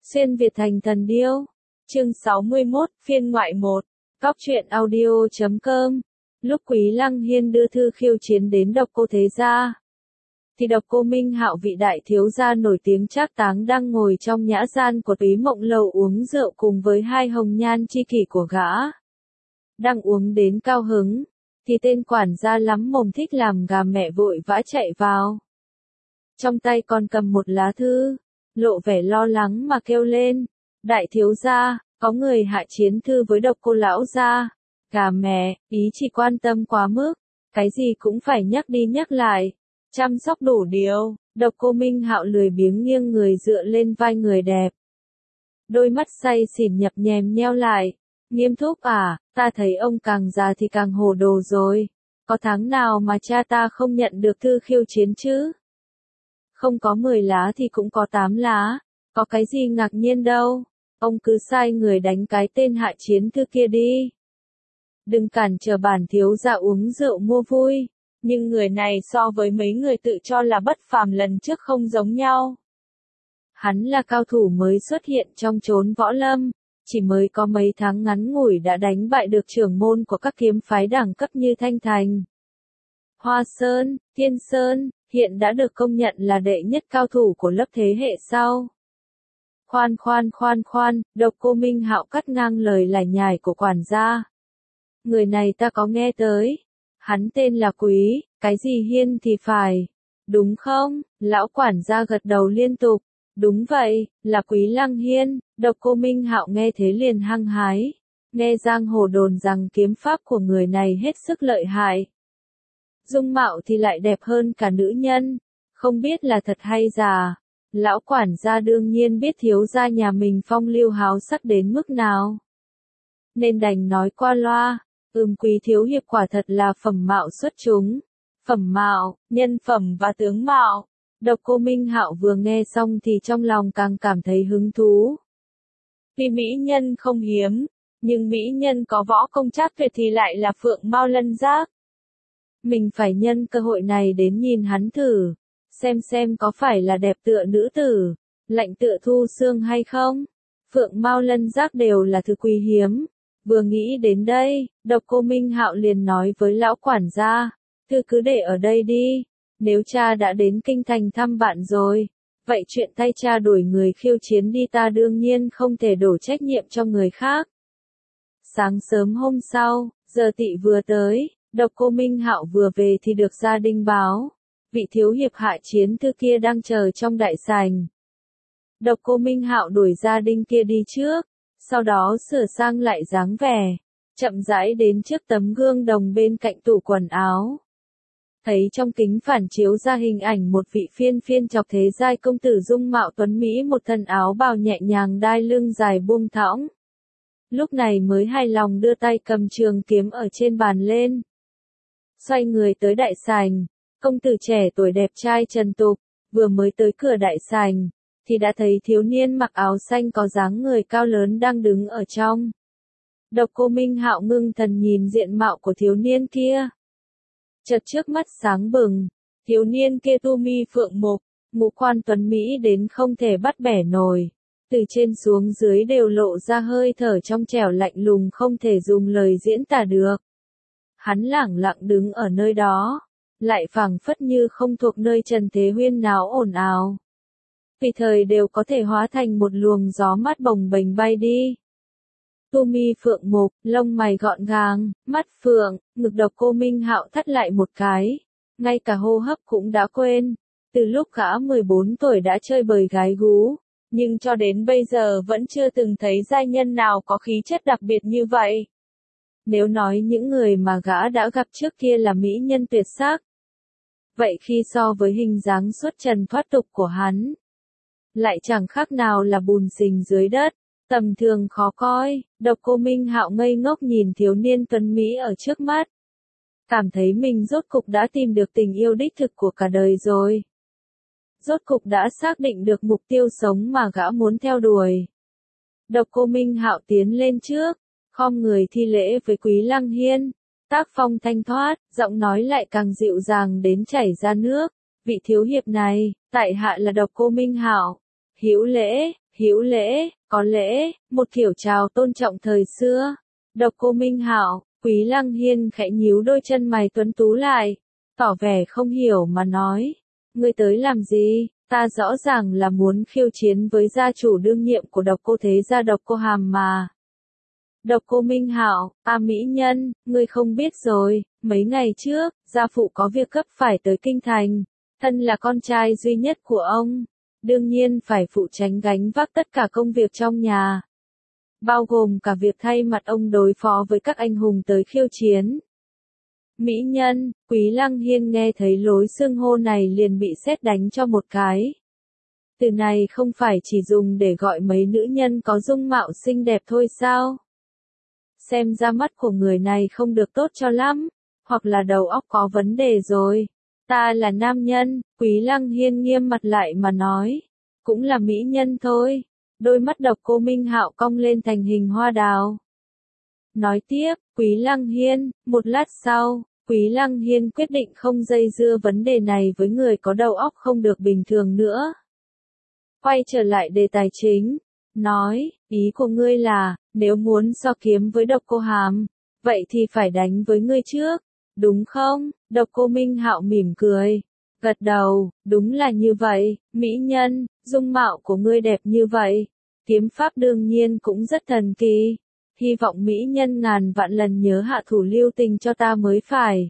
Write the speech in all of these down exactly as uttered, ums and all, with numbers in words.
Xuyên Việt thành thần điêu. Chương sáu mươi mốt, phiên ngoại một. Cóc truyện audio chấm com. Lúc Quý Lăng Hiên đưa thư khiêu chiến đến Độc Cô Thế Gia, thì Độc Cô Minh Hạo vị đại thiếu gia nổi tiếng Trác Táng đang ngồi trong nhã gian của Túy Mộng Lầu uống rượu cùng với hai hồng nhan chi kỷ của gã. Đang uống đến cao hứng, thì tên quản gia lắm mồm thích làm gà mẹ vội vã chạy vào. Trong tay còn cầm một lá thư, lộ vẻ lo lắng mà kêu lên: "Đại thiếu gia, có người hạ chiến thư với Độc Cô lão gia." Gà mẹ, ý chỉ quan tâm quá mức, cái gì cũng phải nhắc đi nhắc lại, chăm sóc đủ điều. Độc Cô Minh Hạo lười biếng nghiêng người dựa lên vai người đẹp. Đôi mắt say xỉn nhập nhèm nheo lại. "Nghiêm Thúc à, ta thấy ông càng già thì càng hồ đồ rồi. Có tháng nào mà cha ta không nhận được thư khiêu chiến chứ? Không có mười lá thì cũng có tám lá, có cái gì ngạc nhiên đâu. Ông cứ sai người đánh cái tên hạ chiến thư kia đi. Đừng cản trở bản thiếu gia uống rượu mua vui." Nhưng người này so với mấy người tự cho là bất phàm lần trước không giống nhau. Hắn là cao thủ mới xuất hiện trong chốn võ lâm, chỉ mới có mấy tháng ngắn ngủi đã đánh bại được trưởng môn của các kiếm phái đẳng cấp như Thanh Thành, Hoa Sơn, Thiên Sơn, hiện đã được công nhận là đệ nhất cao thủ của lớp thế hệ sau. Khoan khoan khoan khoan, Độc Cô Minh Hạo cắt ngang lời lải nhải của quản gia. "Người này ta có nghe tới. Hắn tên là Quý, cái gì Hiên thì phải. Đúng không?" Lão quản gia gật đầu liên tục. "Đúng vậy, là Quý Lăng Hiên." Độc Cô Minh Hạo nghe thế liền hăng hái. Nghe giang hồ đồn rằng kiếm pháp của người này hết sức lợi hại. Dung mạo thì lại đẹp hơn cả nữ nhân. Không biết là thật hay giả. Lão quản gia đương nhiên biết thiếu gia nhà mình phong lưu háo sắc đến mức nào, nên đành nói qua loa: "Ừm, Quý thiếu hiệp quả thật là phẩm mạo xuất chúng." Phẩm mạo, nhân phẩm và tướng mạo. Độc Cô Minh Hạo vừa nghe xong thì trong lòng càng cảm thấy hứng thú. Vì mỹ nhân không hiếm, nhưng mỹ nhân có võ công trác tuyệt thì lại là Phượng Mao Lân Giác. Mình phải nhân cơ hội này đến nhìn hắn thử, xem xem có phải là đẹp tựa nữ tử, lạnh tựa thu xương hay không. Phượng Mao Lân Giác đều là thứ quý hiếm. Vừa nghĩ đến đây, Độc Cô Minh Hạo liền nói với lão quản gia: "Thư cứ để ở đây đi. Nếu cha đã đến kinh thành thăm bạn rồi, vậy chuyện tay cha đuổi người khiêu chiến đi ta đương nhiên không thể đổ trách nhiệm cho người khác." Sáng sớm hôm sau, giờ tỵ vừa tới, Độc Cô Minh Hạo vừa về thì được gia đình báo: vị thiếu hiệp hạ chiến thư kia đang chờ trong đại sảnh. Độc Cô Minh Hạo đuổi gia đình kia đi trước, sau đó sửa sang lại dáng vẻ, chậm rãi đến trước tấm gương đồng bên cạnh tủ quần áo. Thấy trong kính phản chiếu ra hình ảnh một vị phiên phiên chọc thế giai công tử dung mạo tuấn mỹ, một thân áo bào nhẹ nhàng đai lưng dài buông thõng. Lúc này mới hài lòng đưa tay cầm trường kiếm ở trên bàn lên. Xoay người tới đại sảnh, công tử trẻ tuổi đẹp trai trần tục, vừa mới tới cửa đại sảnh, thì đã thấy thiếu niên mặc áo xanh có dáng người cao lớn đang đứng ở trong. Độc Cô Minh Hạo ngưng thần nhìn diện mạo của thiếu niên kia. Chợt trước mắt sáng bừng, thiếu niên kia tu mi phượng mục, ngũ quan tuấn mỹ đến không thể bắt bẻ nổi. Từ trên xuống dưới đều lộ ra hơi thở trong trẻo lạnh lùng không thể dùng lời diễn tả được. Hắn lẳng lặng đứng ở nơi đó, lại phảng phất như không thuộc nơi trần thế huyên náo ồn ào. Tùy thời đều có thể hóa thành một luồng gió mát bồng bềnh bay đi. Tu mi phượng mục, lông mày gọn gàng, mắt phượng, ngực Độc Cô Minh Hạo thắt lại một cái, ngay cả hô hấp cũng đã quên. Từ lúc gã mười bốn tuổi đã chơi bời gái gú, nhưng cho đến bây giờ vẫn chưa từng thấy giai nhân nào có khí chất đặc biệt như vậy. Nếu nói những người mà gã đã gặp trước kia là mỹ nhân tuyệt sắc, vậy khi so với hình dáng xuất trần thoát tục của hắn, lại chẳng khác nào là bùn xình dưới đất, tầm thường khó coi. Độc Cô Minh Hạo ngây ngốc nhìn thiếu niên tuấn mỹ ở trước mắt, cảm thấy mình rốt cục đã tìm được tình yêu đích thực của cả đời rồi. Rốt cục đã xác định được mục tiêu sống mà gã muốn theo đuổi. Độc Cô Minh Hạo tiến lên trước, khom người thi lễ với Quý Lăng Hiên, tác phong thanh thoát, giọng nói lại càng dịu dàng đến chảy ra nước: "Vị thiếu hiệp này, tại hạ là Độc Cô Minh Hạo, hữu lễ." hữu lễ, có lễ, một kiểu chào tôn trọng thời xưa. Độc Cô Minh Hạo, Quý Lăng Hiên khẽ nhíu đôi chân mày tuấn tú lại, tỏ vẻ không hiểu mà nói, ngươi tới làm gì, ta rõ ràng là muốn khiêu chiến với gia chủ đương nhiệm của Độc Cô Thế gia Độc Cô Hàm mà. Độc Cô Minh Hạo, a mỹ nhân, ngươi không biết rồi, mấy ngày trước, gia phụ có việc gấp phải tới kinh thành, thân là con trai duy nhất của ông, đương nhiên phải phụ trách gánh vác tất cả công việc trong nhà, bao gồm cả việc thay mặt ông đối phó với các anh hùng tới khiêu chiến. Mỹ nhân, Quý Lăng Hiên nghe thấy lối xưng hô này liền bị sét đánh cho một cái. Từ này không phải chỉ dùng để gọi mấy nữ nhân có dung mạo xinh đẹp thôi sao? Xem ra mắt của người này không được tốt cho lắm, hoặc là đầu óc có vấn đề rồi. Ta là nam nhân, Quý Lăng Hiên nghiêm mặt lại mà nói, cũng là mỹ nhân thôi. Đôi mắt Độc Cô Minh Hạo cong lên thành hình hoa đào. Nói tiếp, Quý Lăng Hiên, một lát sau, Quý Lăng Hiên quyết định không dây dưa vấn đề này với người có đầu óc không được bình thường nữa. Quay trở lại đề tài chính, nói, ý của ngươi là, nếu muốn so kiếm với Độc Cô Hàm, vậy thì phải đánh với ngươi trước, đúng không? Độc Cô Minh Hạo mỉm cười, gật đầu, đúng là như vậy, mỹ nhân, dung mạo của ngươi đẹp như vậy, kiếm pháp đương nhiên cũng rất thần kỳ, hy vọng mỹ nhân ngàn vạn lần nhớ hạ thủ lưu tình cho ta mới phải.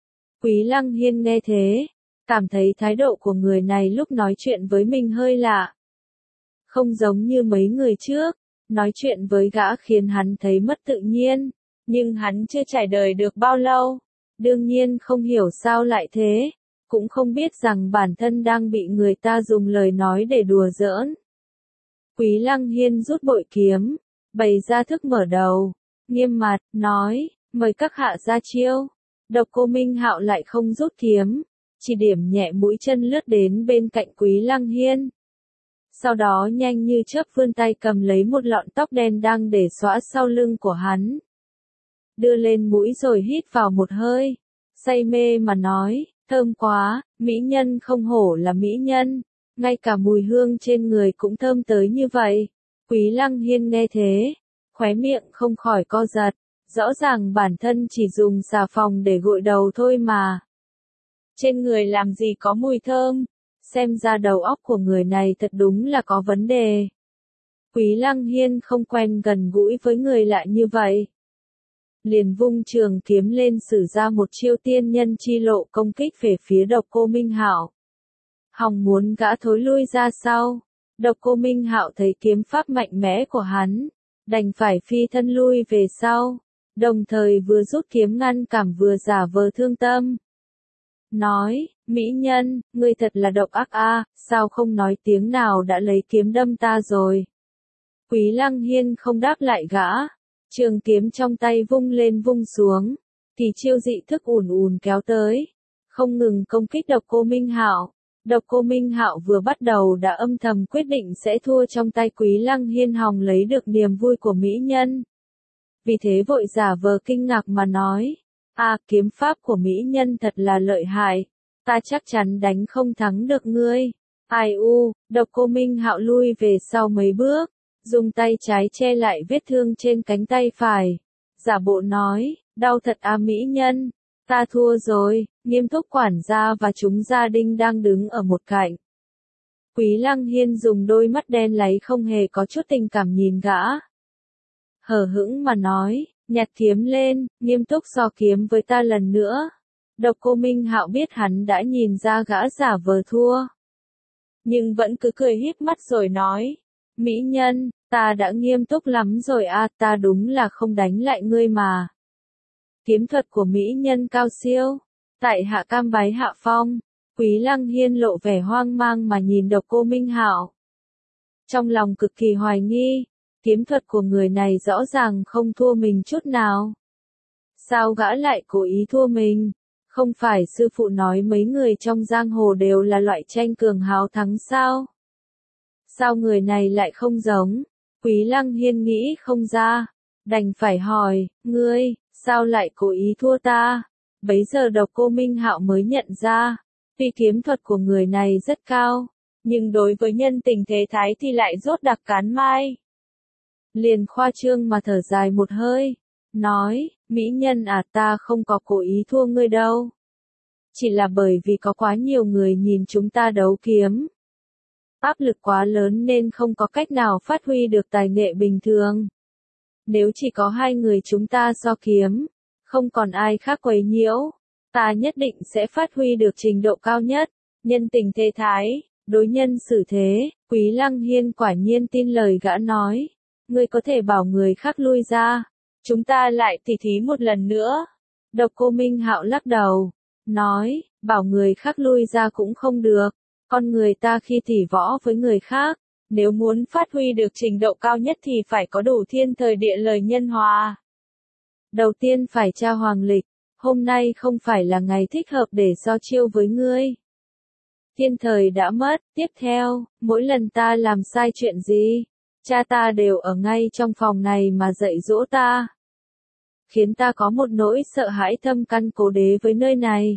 Quý Lăng Hiên nghe thế, cảm thấy thái độ của người này lúc nói chuyện với mình hơi lạ. Không giống như mấy người trước, nói chuyện với gã khiến hắn thấy mất tự nhiên, nhưng hắn chưa trải đời được bao lâu, đương nhiên không hiểu sao lại thế, cũng không biết rằng bản thân đang bị người ta dùng lời nói để đùa giỡn. Quý Lăng Hiên rút bội kiếm, bày ra thức mở đầu, nghiêm mặt, nói, mời các hạ ra chiêu. Độc Cô Minh Hạo lại không rút kiếm, chỉ điểm nhẹ mũi chân lướt đến bên cạnh Quý Lăng Hiên. Sau đó nhanh như chớp vươn tay cầm lấy một lọn tóc đen đang để xõa sau lưng của hắn. Đưa lên mũi rồi hít vào một hơi, say mê mà nói, thơm quá, mỹ nhân không hổ là mỹ nhân, ngay cả mùi hương trên người cũng thơm tới như vậy. Quý Lăng Hiên nghe thế, khóe miệng không khỏi co giật, rõ ràng bản thân chỉ dùng xà phòng để gội đầu thôi mà. Trên người làm gì có mùi thơm, xem ra đầu óc của người này thật đúng là có vấn đề. Quý Lăng Hiên không quen gần gũi với người lạ như vậy. Liền vung trường kiếm lên sử ra một chiêu tiên nhân chi lộ công kích về phía Độc Cô Minh Hạo. Hòng muốn gã thối lui ra sau. Độc Cô Minh Hạo thấy kiếm pháp mạnh mẽ của hắn, đành phải phi thân lui về sau, đồng thời vừa rút kiếm ngăn cản vừa giả vờ thương tâm. Nói, mỹ nhân, ngươi thật là độc ác a, sao không nói tiếng nào đã lấy kiếm đâm ta rồi. Quý Lăng Hiên không đáp lại gã, trường kiếm trong tay vung lên vung xuống, thì chiêu dị thức ùn ùn kéo tới, không ngừng công kích Độc Cô Minh Hạo. Độc Cô Minh Hạo vừa bắt đầu đã âm thầm quyết định sẽ thua trong tay Quý Lăng Hiên hòng lấy được niềm vui của mỹ nhân. Vì thế vội giả vờ kinh ngạc mà nói, à, kiếm pháp của mỹ nhân thật là lợi hại, ta chắc chắn đánh không thắng được ngươi. Ai u, Độc Cô Minh Hạo lui về sau mấy bước, dùng tay trái che lại vết thương trên cánh tay phải, giả bộ nói, đau thật à mỹ nhân, ta thua rồi. Nghiêm Túc quản gia và chúng gia đình đang đứng ở một cạnh. Quý Lăng Hiên dùng đôi mắt đen láy không hề có chút tình cảm nhìn gã. Hờ hững mà nói, nhặt kiếm lên, Nghiêm Túc so kiếm với ta lần nữa. Độc Cô Minh Hạo biết hắn đã nhìn ra gã giả vờ thua, nhưng vẫn cứ cười híp mắt rồi nói, mỹ nhân, ta đã nghiêm túc lắm rồi à, ta đúng là không đánh lại ngươi mà. Kiếm thuật của mỹ nhân cao siêu. Tại hạ cam bái hạ phong. Quý Lăng Hiên lộ vẻ hoang mang mà nhìn Độc Cô Minh Hạo. Trong lòng cực kỳ hoài nghi, kiếm thuật của người này rõ ràng không thua mình chút nào. Sao gã lại cố ý thua mình? Không phải sư phụ nói mấy người trong giang hồ đều là loại tranh cường háo thắng sao? Sao người này lại không giống? Quý Lăng Hiên nghĩ không ra, đành phải hỏi, ngươi, sao lại cố ý thua ta? Bấy giờ Độc Cô Minh Hạo mới nhận ra, tuy kiếm thuật của người này rất cao, Nhưng đối với nhân tình thế thái thì lại rốt đặc cán mai. Liền khoa trương mà thở dài một hơi, nói, mỹ nhân à, ta không có cố ý thua ngươi đâu. Chỉ là bởi vì có quá nhiều người nhìn chúng ta đấu kiếm. Áp lực quá lớn nên không có cách nào phát huy được tài nghệ bình thường. Nếu chỉ có hai người chúng ta so kiếm, không còn ai khác quấy nhiễu, ta nhất định sẽ phát huy được trình độ cao nhất. Nhân tình thế thái, đối nhân xử thế, Quý Lăng Hiên quả nhiên tin lời gã nói. Ngươi có thể bảo người khác lui ra, chúng ta lại tỉ thí một lần nữa. Độc Cô Minh Hạo lắc đầu, nói, bảo người khác lui ra cũng không được. Con người ta khi tỉ võ với người khác, nếu muốn phát huy được trình độ cao nhất thì phải có đủ thiên thời địa lợi nhân hòa. Đầu tiên phải tra hoàng lịch, hôm nay không phải là ngày thích hợp để so chiêu với ngươi. Thiên thời đã mất, tiếp theo, mỗi lần ta làm sai chuyện gì, cha ta đều ở ngay trong phòng này mà dạy dỗ ta. Khiến ta có một nỗi sợ hãi thâm căn cố đế với nơi này.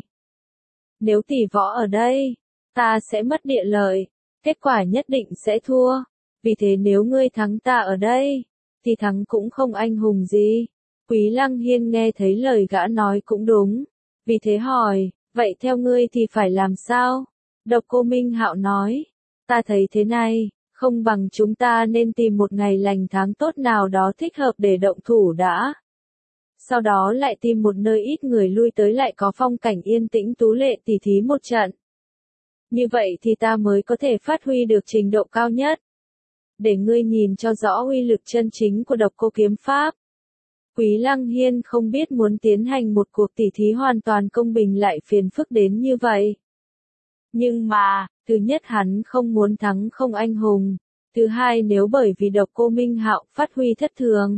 Nếu tỉ võ ở đây, ta sẽ mất địa lợi, kết quả nhất định sẽ thua. Vì thế nếu ngươi thắng ta ở đây, thì thắng cũng không anh hùng gì. Quý Lăng Hiên nghe thấy lời gã nói cũng đúng. Vì thế hỏi, vậy theo ngươi thì phải làm sao? Độc Cô Minh Hạo nói, ta thấy thế này, không bằng chúng ta nên tìm một ngày lành tháng tốt nào đó thích hợp để động thủ đã. Sau đó lại tìm một nơi ít người lui tới lại có phong cảnh yên tĩnh tú lệ tỉ thí một trận. Như vậy thì ta mới có thể phát huy được trình độ cao nhất. Để ngươi nhìn cho rõ uy lực chân chính của Độc Cô kiếm pháp. Quý Lăng Hiên không biết muốn tiến hành một cuộc tỉ thí hoàn toàn công bình lại phiền phức đến như vậy. Nhưng mà, thứ nhất hắn không muốn thắng không anh hùng. Thứ hai nếu bởi vì Độc Cô Minh Hạo phát huy thất thường.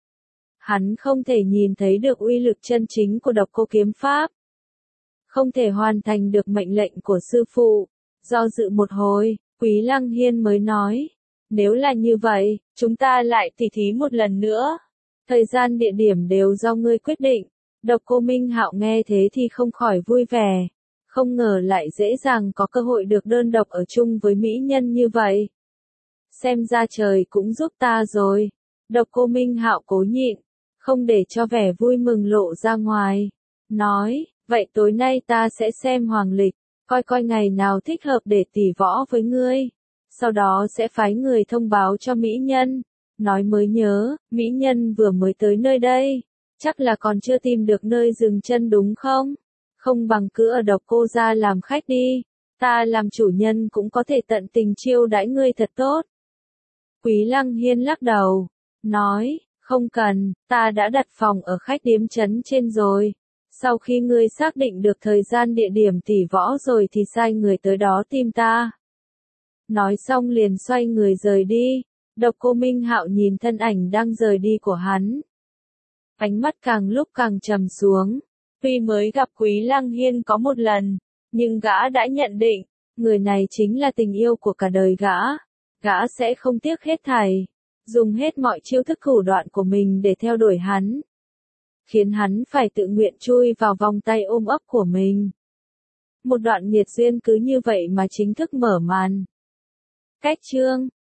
Hắn không thể nhìn thấy được uy lực chân chính của Độc Cô kiếm pháp. Không thể hoàn thành được mệnh lệnh của sư phụ. Do dự một hồi, Quý Lăng Hiên mới nói. Nếu là như vậy, chúng ta lại tỉ thí một lần nữa. Thời gian địa điểm đều do ngươi quyết định. Độc Cô Minh Hạo nghe thế thì không khỏi vui vẻ. Không ngờ lại dễ dàng có cơ hội được đơn độc ở chung với mỹ nhân như vậy. Xem ra trời cũng giúp ta rồi. Độc Cô Minh Hạo cố nhịn, không để cho vẻ vui mừng lộ ra ngoài. Nói, vậy tối nay ta sẽ xem hoàng lịch, coi coi ngày nào thích hợp để tỉ võ với ngươi. Sau đó sẽ phái người thông báo cho mỹ nhân. Nói mới nhớ, mỹ nhân vừa mới tới nơi đây. Chắc là còn chưa tìm được nơi dừng chân đúng không? Không bằng cứ ở Độc Cô gia làm khách đi. Ta làm chủ nhân cũng có thể tận tình chiêu đãi ngươi thật tốt. Quý Lăng Hiên lắc đầu, nói, không cần, ta đã đặt phòng ở khách điếm trấn trên rồi. Sau khi ngươi xác định được thời gian địa điểm tỉ võ rồi thì sai người tới đó tìm ta. Nói xong liền xoay người rời đi. Độc Cô Minh Hạo nhìn thân ảnh đang rời đi của hắn. Ánh mắt càng lúc càng trầm xuống. Tuy mới gặp Quý Lăng Hiên có một lần, nhưng gã đã nhận định, người này chính là tình yêu của cả đời gã. Gã sẽ không tiếc hết thảy, dùng hết mọi chiêu thức thủ đoạn của mình để theo đuổi hắn. Khiến hắn phải tự nguyện chui vào vòng tay ôm ấp của mình. Một đoạn nghiệt duyên cứ như vậy mà chính thức mở màn. Cách chương